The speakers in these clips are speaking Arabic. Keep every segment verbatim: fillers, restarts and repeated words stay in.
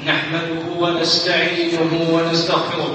نحمده ونستعينه ونستغفره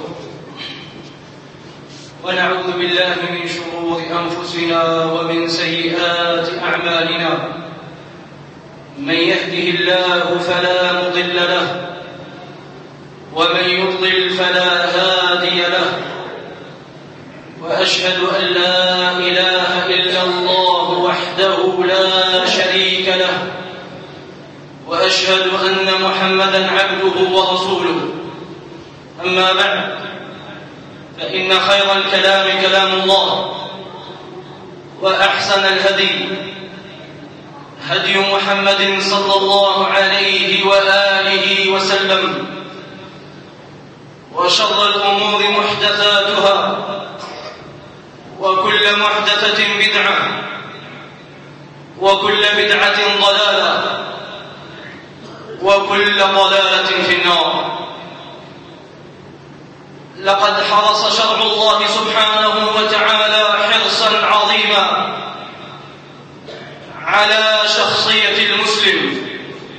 ونعوذ بالله من شرور أنفسنا ومن سيئات أعمالنا. من يهده الله فلا مضل له ومن يضلل فلا هادي له، وأشهد أن لا إله إلا الله وحده لا شريك له، وأشهد أن محمدًا عبده ورسوله. أما بعد، فإن خير الكلام كلام الله، وأحسن الهدي هدي محمد صلى الله عليه وآله وسلم، وشر الأمور محدثاتها، وكل محدثة بدعة، وكل بدعة ضلالة، وكل ضلالة في النار. لقد حرص شرع الله سبحانه وتعالى حرصا عظيما على شخصية المسلم،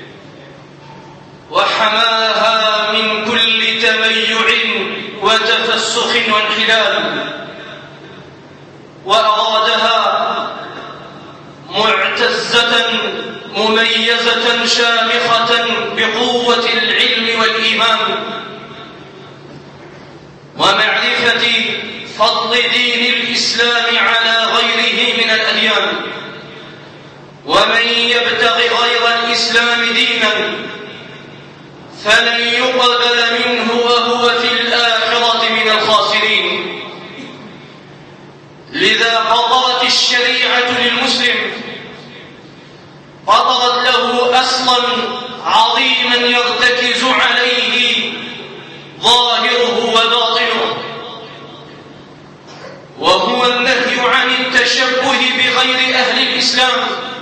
وحماها من كل تميع وتفسخ وانحلال، وأرادها معتزة مميزة شامخة بقوة العلم والإيمان ومعرفة فضل دين الإسلام على غيره من الأديان. ومن يبتغ غير الإسلام دينا فلن يقبل منه وهو في الآخرة من الخاسرين. لذا قطرت الشريعة للمسلم، قطرت له أصلا عظيما يرتكز عليه ظاهره وباطنه، وهو النهي عن التشبه بغير أهل الإسلام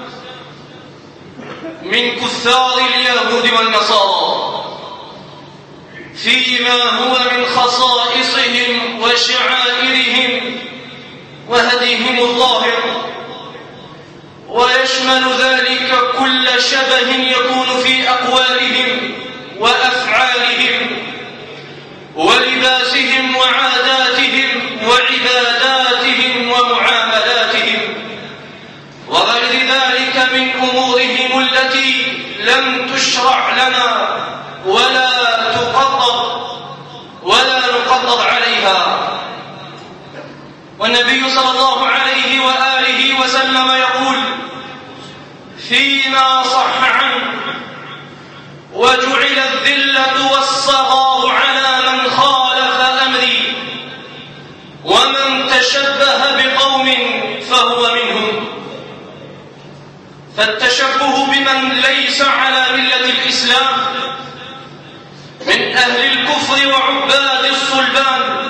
من كثار اليهود والنصارى فيما هو من خصائصهم وشعائرهم وهديهم الظاهر، ويشمل ذلك كل شبه يكون في أقوالهم وأفعالهم ولباسهم وعاداتهم وعباداتهم ومعاملاتهم وغير ذلك من أمورهم التي لم تشرع لنا ولا تقدر ولا نقدر عليها. والنبي صلى الله عليه وآله وسلم يقول فيما صح عنه: وجعل الذلة والصغار على من خالف أمري، ومن تشبه بقوم فهو منهم. فالتشبه بمن ليس على ملة الإسلام من أهل الكفر وعباد الصلبان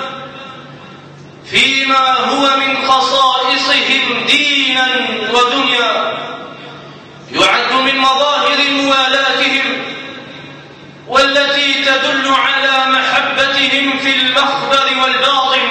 فيما هو من خصائصهم دينا ودنيا يعد من مظاهر موالاتهم، والتي تدل على محبتهم في المخبر والباطن،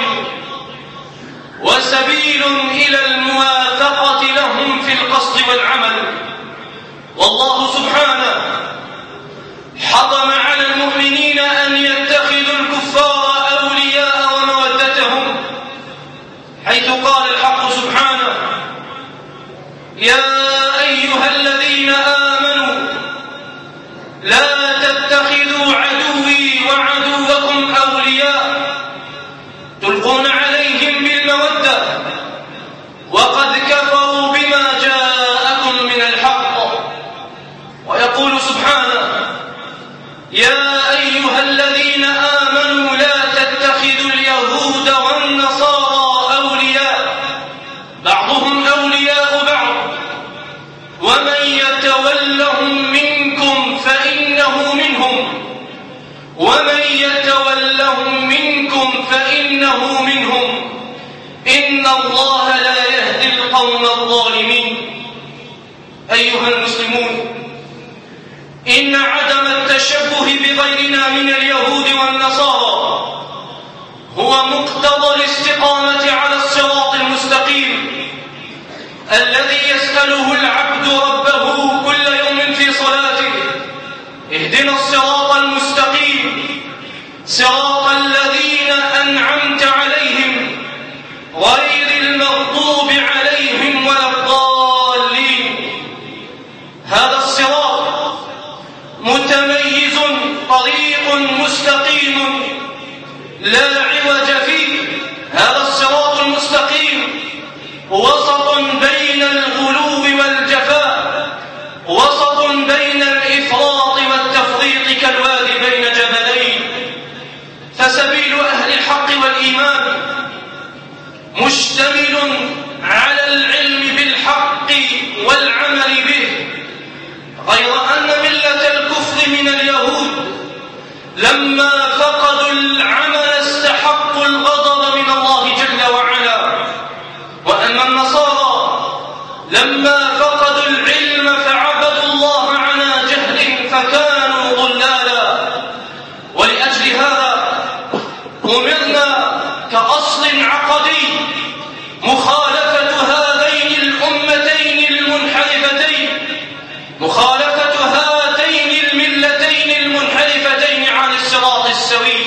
وسبيل إلى الموافقة لهم في القصد والعمل. والله سبحانه حرم على المؤمنين أن يتخذوا الكفار أولياء ومودتهم، حيث قال الحق سبحانه: يا أيها الذين آمنوا لا تتخذوا عدوي وعدوكم أولياء تلقون عليهم بالمودة وقد كفروا بما جاءكم من الحق. ويقول سبحانه: يا أيها الذين آمنوا لا تتخذوا اليهود والنصارى أولياء بعضهم أولياء بعض ومن يتولهم منكم فإنه منهم ومن يتولهم منكم فإنه منهم إن الله لا يهدي القوم الظالمين. أيها المسلمون، إن عدم التشبه بغيرنا من اليهود والنصارى هو مقتضى الاستقامة على الصراط المستقيم الذي يسأله العبد ربه كل يوم في صلاته: اهدنا الصراط المستقيم مستقيم لا عوج فيه. هذا الصراط المستقيم وسط بين الغلو والجفاء، وسط بين الإفراط والتفريط كالوادي بين جبلين. فسبيل أهل الحق والإيمان مشتمل على العلم بالحق والعمل به، غير أن ملة الكفر من اليهود لما فقدوا العمل استحقوا الغضب من الله جل وعلا، وأما النصارى لما فقدوا العلم فعبدوا الله على جهل فكانوا ضلالا. ولأجل هذا أمرنا كأصل عقدي مخالفة هذين الأمتين المنحرفتين، مخالفة هاتين الملتين المنحرفتين عن الصراط السوي.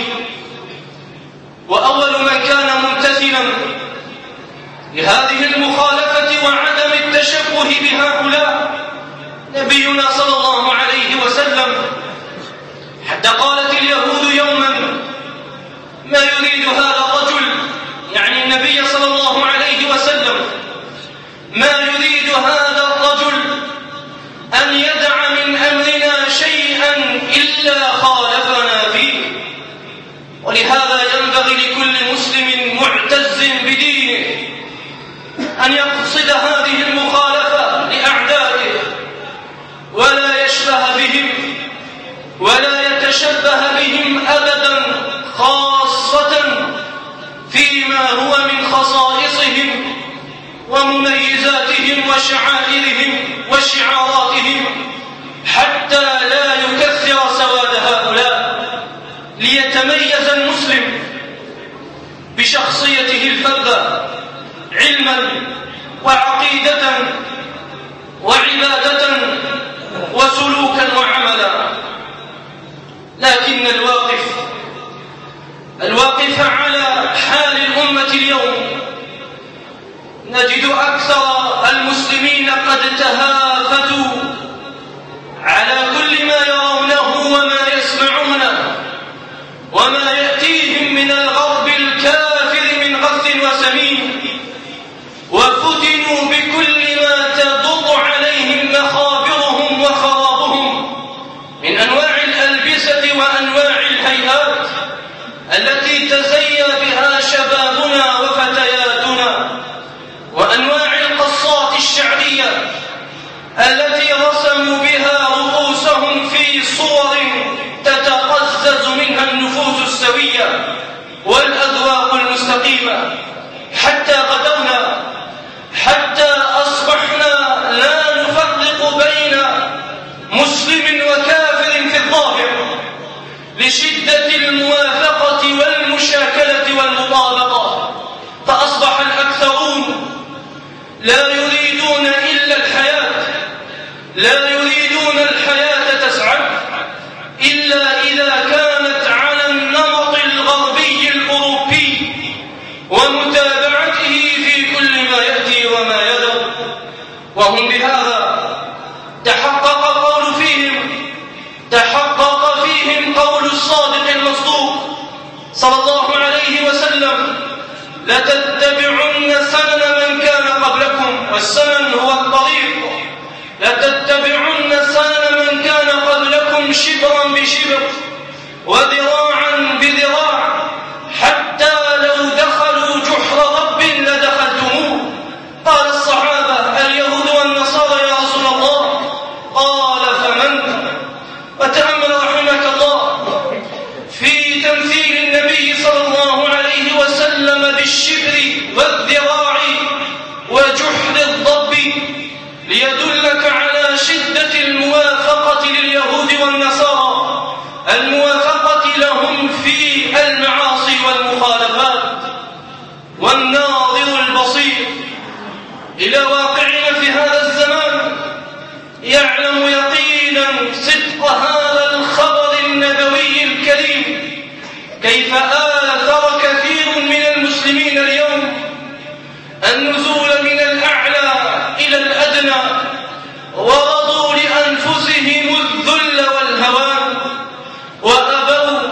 وأول من كان ممتثلا لهذه المخالفة وعدم التشبه بهؤلاء نبينا صلى الله عليه وسلم، حتى قالت اليهود يوما: ما يريد هذا الرجل، يعني النبي صلى الله عليه وسلم، ما يريد هذا الرجل أن يدع من أمرنا شيئا إلا خالفنا فيه. ولهذا ينبغي لكل مسلم معتز بدينه أن يقصد هذه المخالفة لأعدائه ولا يشبه بهم ولا يتشبه بهم أبدا، خاصة فيما هو من خصائصهم ومميزاتهم وشعائرهم وشعاراتهم، حتى لا يكثر سواد هؤلاء، ليتميز المسلم بشخصيته الفذة علما وعقيدة وعبادة وسلوكا وعملا. لكن الواقف الواقف على حال الأمة اليوم نجد أكثر المسلمين قد تهافتوا على كل ما يرونه وما يسمعونه وما يأتيهم من الغرب الكافر من غث وسمين، وفتنوا بكل ما تضر عليهم مخابرهم وخرابهم من أنواع الألبسة وأنواع الهيئات التي تزين بها شبابنا وفتياتنا، وأنواع القصات الشعرية التي رسموا بها رؤوسهم في صور تتقزز منها النفوس السوية والأذواق المستقيمة، حتى غدونا حتى أصبحنا لا نفرق بين مسلم وكافر في الظاهر لشدة الموافقة والمشاكلة والمطابقة. فأصبح الأكثرون لا يريدون إلا الحياة، لا يريدون الحياة تسعد إلا إذا كانت على النمط الغربي الأوروبي ومتابعته في كل ما يأتي وما يذر. وهم بهذا تحقق القول فيهم تحقق فيهم قول الصادق المصدوق صلى الله عليه وسلم: لتتبعن سنن من كان قبلكم، والسنن هو الطريق، لتتبعن سنن من كان قبلكم شبرا بشبر وذراعا بذراع حتى لو دخلوا جحر رب لدخلتموه. قال الصحابة: اليهود والنصارى يا رسول الله. قال: فمن؟ وتأمل رحمك الله في تمثيل النبي صلى الله عليه وسلم بالشبر والذراع وجحر الضب ليدلك على شدة الموافقة لليهود والنصارى، الموافقة لهم في المعاصي والمخالفات. والناظر البصير إلى واقعنا في هذا الزمان يعلم يقينا صدق هذا الخبر النبوي الكريم، كيف آثر كثير من المسلمين اليوم النزول من الأعلى إلى الأدنى، ورضوا لأنفسهم الذل والهوان، وأبوا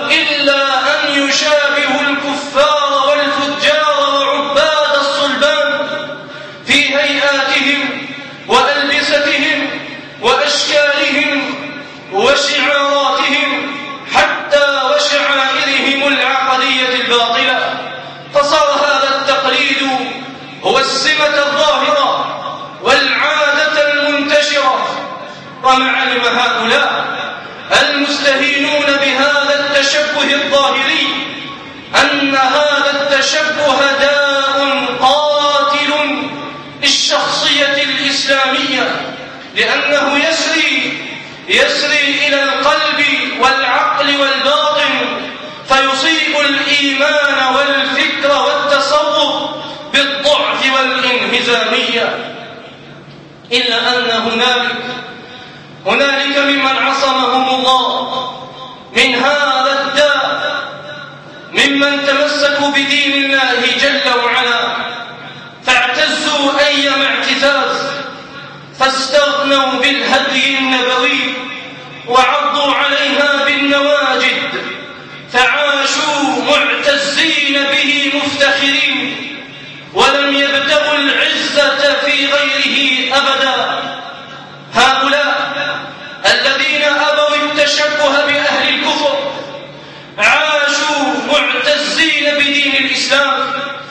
هؤلاء المستهينون بهذا التشبه الظاهري أن هذا التشبه داء قاتل للشخصية الإسلامية، لأنه يسري يسري إلى القلب والعقل والباطن فيصيب الإيمان والفكر والتصور بالضعف والانهزامية. إلا أن هنالك هنالك ممن عصمهم الله من هذا الداء، ممن تمسكوا بدين الله جل وعلا فاعتزوا أيما اعتزاز، فاستغنوا بالهدي النبوي وعضوا عليها بالنواجد، فعاشوا معتزين به مفتخرين، ولم يبتغوا العزة في غيره أبدا. هؤلاء الذين أبوا التشبه بأهل الكفر عاشوا معتزين بدين الإسلام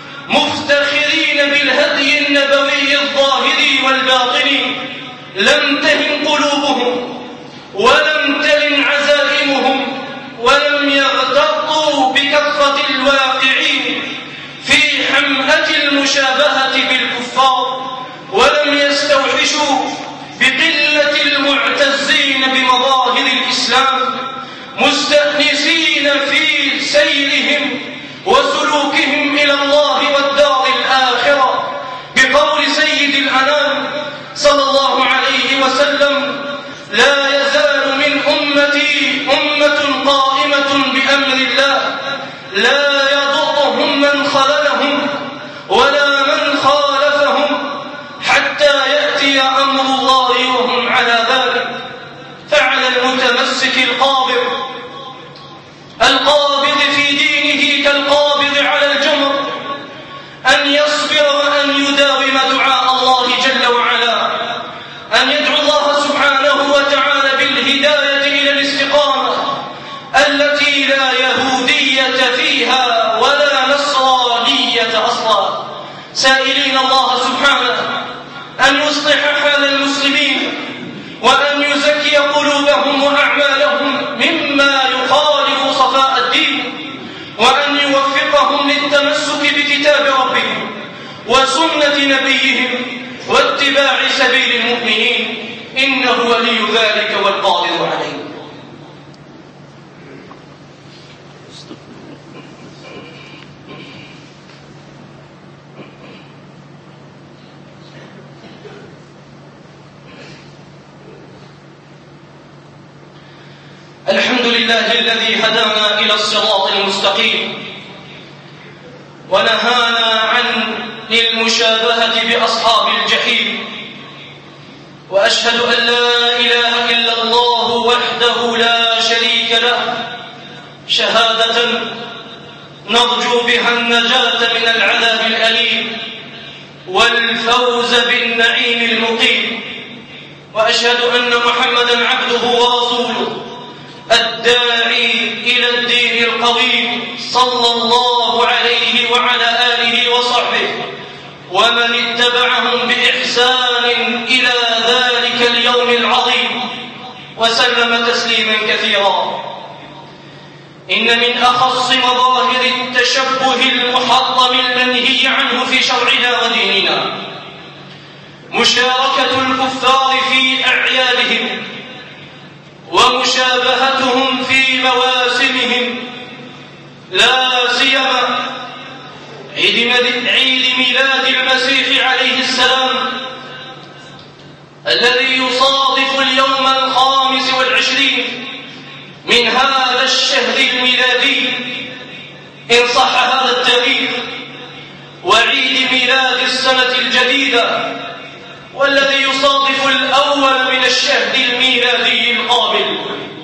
مفتخرين بالهدي النبوي الظاهري والباطني، لم تهن قلوبهم ولم تلن عزائمهم، ولم يغتروا بكثرة الواقعين في حمأة المشابهة بالكفار، ولم يستوحشوا بقلة المعتزين بمظاهر الإسلام، مستأنسين في سيرهم وسلوكهم إلى الله والدار الآخرة، بقول سيد الأنام صلى الله عليه وسلم: لا يزال من أمتي أمة قائمة بأمر الله لا يضرهم من خذلهم ولا من خالفهم حتى يأتي أمر الله وهم على ذلك. فعلى المتمسك القابض القابض في دينه كالقابض على الجمر أن يصبر وأن يداوم دعاء الله جل وعلا، أن يدعو الله سبحانه وتعالى بالهداية إلى الاستقامة التي لا يهودية فيها ولا نصرانية أصلا، سائلين الله سبحانه أن يصلح حال المسلمين وأن يزكي قلوبهم وأعمالهم مما يخالف صفاء الدين، وأن يوفقهم للتمسك بكتاب ربهم وسنة نبيهم واتباع سبيل المؤمنين، إنه ولي ذلك والقادر عليه. الحمد لله الذي هدانا إلى الصراط المستقيم ونهانا عن المشابهة بأصحاب الجحيم، وأشهد أن لا إله إلا الله وحده لا شريك له شهادة نرجو بها النجاة من العذاب الأليم والفوز بالنعيم المقيم، وأشهد أن محمدًا عبده ورسوله الداعي إلى الدين القويم صلى الله عليه وعلى آله وصحبه ومن اتبعهم بإحسان إلى ذلك اليوم العظيم وسلم تسليما كثيرا. إن من أخص مظاهر التشبه المحرم المنهي عنه في شرعنا وديننا مشاركة الكفار في أعيادهم ومشابهتهم في مواسمهم، لا سيما عيد ميلاد المسيح عليه السلام الذي يصادف اليوم الخامس والعشرين من هذا الشهر الميلادي إن صح هذا التاريخ، وعيد ميلاد السنة الجديدة والذي يصادف الأول من الشهر الميلادي القابل.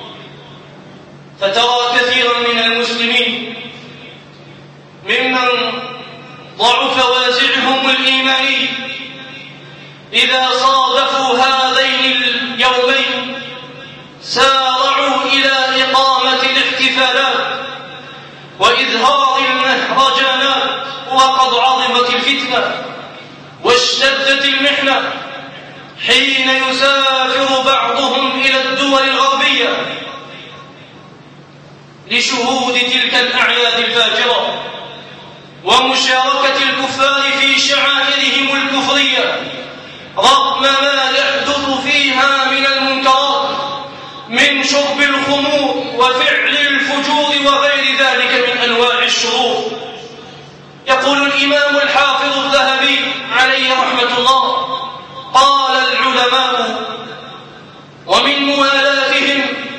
فترى كثيرا من المسلمين ممن ضعف وازعهم الإيماني إذا صادفوا هذين اليومين سارعوا إلى إقامة الاحتفالات وإظهار المهرجانات، وقد عظمت الفتنة واشتدت المحنة حين يسافر بعضهم إلى الدول الدول الغربية لشهود تلك الأعياد الفاجرة ومشاركة الكفار في شعائرهم الكفرية رغم ما يحدث فيها من المنكرات من شرب الخمور وفعل الفجور وغير ذلك من أنواع الشرور. يقول الإمام الحافظ الذهبي عليه رحمة الله: قال العلماء: ومن موالاتهم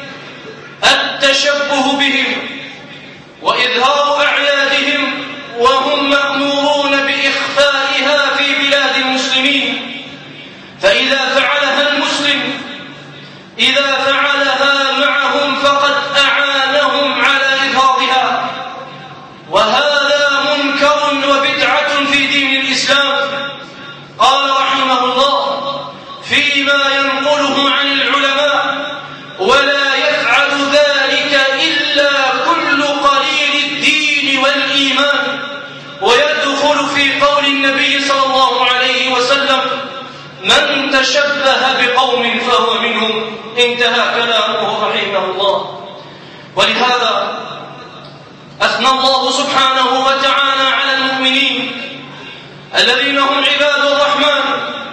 التشبه بهم وإظهار أعيادهم وهم مأمورون بإخفائها في بلاد المسلمين، فإذا فعلها المسلم إذا فعلها معهم فقد أعانهم على إظهارها، وهذا منكر وبدعة في دين الإسلام. قال رحمه الله فيما ينقله عن العلماء: ولا يفعل ذلك إلا كل قليل الدين والإيمان، ويدخل في قول النبي صلى الله عليه وسلم: من تشبه بقوم فهو منهم. انتهى كلامه رحمه الله. ولهذا أثنى الله سبحانه وتعالى على المؤمنين الذين هم عباد الرحمن،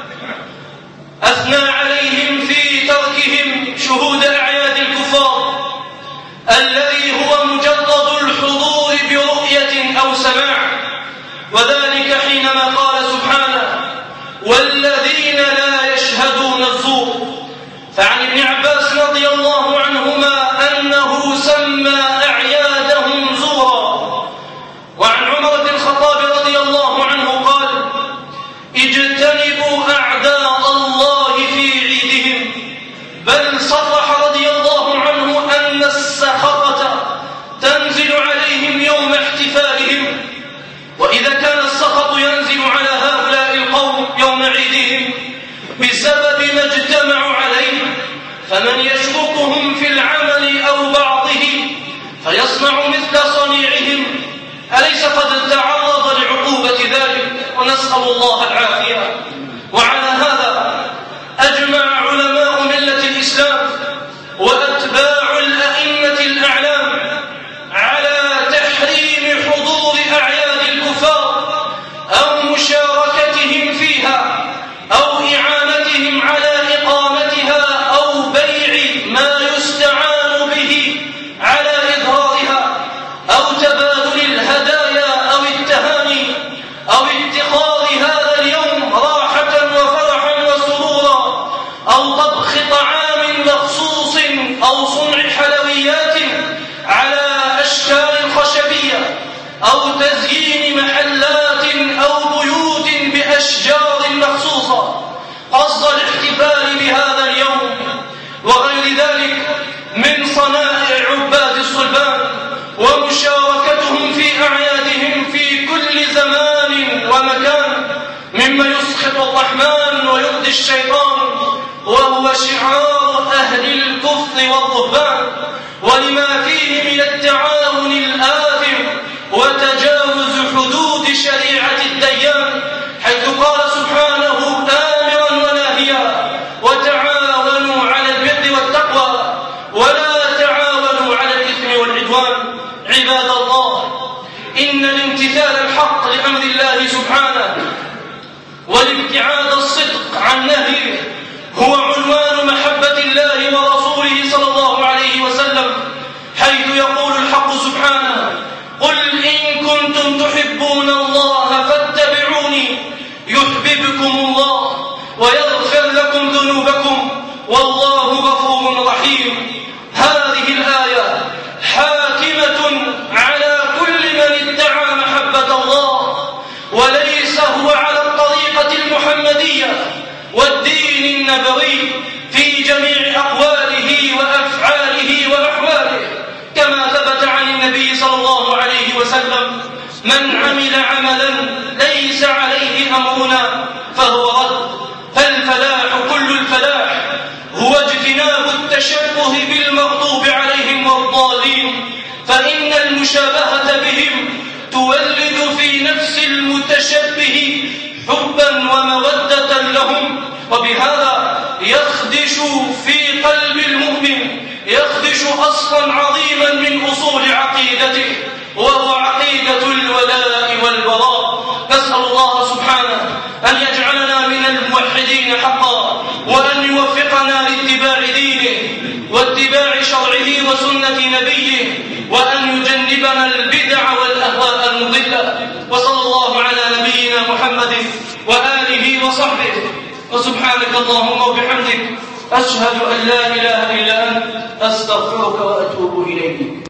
أثنى عليهم في تركهم شهود أعياد الكفار الذي هو مجرد الحضور برؤية أو سماع، وذلك حينما قال سبحانه: والذين لا يشهدون الزور. فعن ابن عباس رضي الله عنهما أنه سمى أعيادهم زورا. وعن عمر بن الخطاب رضي الله عنه قال: اجتنبوا أعداء الله في عيدهم. بل صرح رضي الله عنه أن السخطة تنزل عليهم يوم احتفالهم، وإذا كان السخط ينزل على هؤلاء القوم يوم عيدهم بسبب ما اجتمعوا عليه، فمن يشركهم في العمل أو بعضه فيصنع مثل صنيعهم أليس قد تعرض لعقوبة ذلك؟ ونسأل الله العافية. وعلى هذا أجمع علماء ملة الإسلام وأتباع الأئمة الأعلام على تحريم حضور أعياد الكفار أو مشاركتهم فيها أو إعانتهم على إقامتها أو بيع ما يستعان به على إظهارها أو تبادل الهدايا أو التهاني أو اتخاذ هذا اليوم راحة وفرحا وسرورا أو طبخ طعام مخصوص أو صنع حلويات على أشكال خشبية أو تزيين محلات أو بيوت بأشجار مخصوصة قصد الاحتفال بهذا اليوم وغير ذلك من صنائع عباد الصلبان ومشاركتهم في أعيادهم في كل زمان ومكان مما يسخط الرحمن ويرضي الشيطان، وهو شعار أهل الكفر والرهبان، ولما فيه من التعاون الآثم وتجاوز حدود شريعة الديان، حيث قال سبحانه آمرا وناهيا: وتعاونوا على البر والتقوى ولا تعاونوا على الإثم والعدوان. عباد الله، إن الامتثال الحق لأمر الله سبحانه والابتعاد الصدق عن نهيه هو عنوان محبة الله ورسوله صلى الله عليه وسلم، حيث يقول الحق سبحانه: قل إن كنتم تحبون الله فاتبعوني يحببكم الله ويغفر لكم ذنوبكم والله غفور رحيم. هذه الآية حاكمة على كل من ادعى محبة الله وليس هو على الطريقة المحمدية والدين النبوي في جميع أقواله وأفعاله وأحواله، كما ثبت عن النبي صلى الله عليه وسلم: من عمل عملا ليس عليه أمرنا فهو رد. فالفلاح كل الفلاح هو اجتناب التشبه بالمغضوب عليهم والضالين، فإن المشابهة بهم تولد في نفس المتشبه حبا ومودة لهم، وبهذا يخدش في قلب المؤمن، يخدش أصلا عظيما من أصول عقيدته، وهو عقيدة الولاء والبراء. نسأل الله سبحانه أن يجعلنا من الموحدين حقا، وأن يوفقنا لاتباع دينه واتباع شرعه وسنة نبيه، وأن يجنبنا البدع والأهواء المضلة. وصلى الله على نبينا محمد وآله وصحبه، وسبحانك اللهم وبحمدك أشهد أن لا إله إلا أنت أستغفرك وأتوب إليك.